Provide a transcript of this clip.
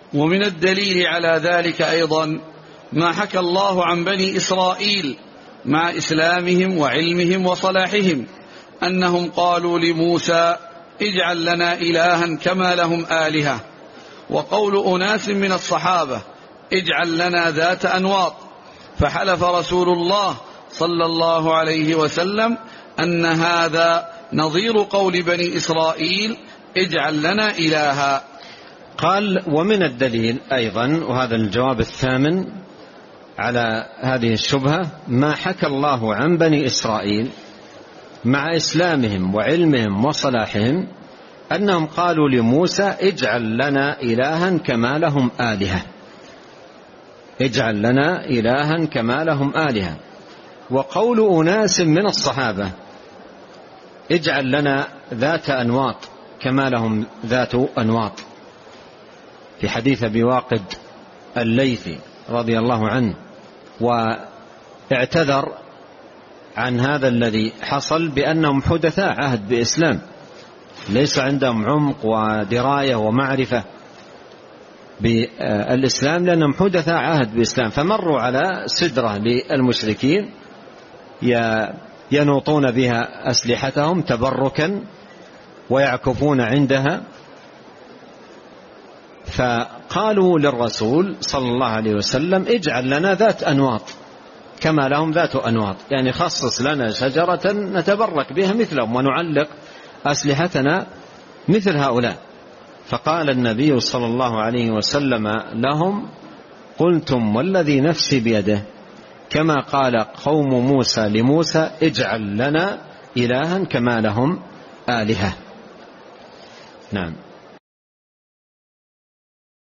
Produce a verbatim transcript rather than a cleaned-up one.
ومن الدليل على ذلك أيضا ما حكى الله عن بني إسرائيل مع إسلامهم وعلمهم وصلاحهم أنهم قالوا لموسى اجعل لنا إلها كما لهم آلهة، وقول أناس من الصحابة اجعل لنا ذات أنواط، فحلف رسول الله صلى الله عليه وسلم أن هذا نظير قول بني إسرائيل اجعل لنا إلها. قال ومن الدليل أيضا، وهذا الجواب الثامن على هذه الشبهة، ما حكى الله عن بني إسرائيل مع إسلامهم وعلمهم وصلاحهم أنهم قالوا لموسى اجعل لنا إلها كما لهم آلهة، اجعل لنا إلها كما لهم آلهة. وقول أناس من الصحابة اجعل لنا ذات أنواط كما لهم ذات أنواط، في حديث أبي واقد الليثي رضي الله عنه، واعتذر عن هذا الذي حصل بأنهم حدثاء عهد بإسلام، ليس عندهم عمق ودراية ومعرفة بالإسلام، لأنهم حدثاء عهد بإسلام، فمروا على سدرة للمشركين ينوطون بها أسلحتهم تبركا ويعكفون عندها، فقالوا للرسول صلى الله عليه وسلم اجعل لنا ذات أنواط كما لهم ذات أنواط، يعني خصص لنا شجرة نتبرك بها مثلهم ونعلق أسلحتنا مثل هؤلاء. فقال النبي صلى الله عليه وسلم لهم قلتم والذي نفسي بيده كما قال قوم موسى لموسى اجعل لنا إلها كما لهم آلهة. نعم.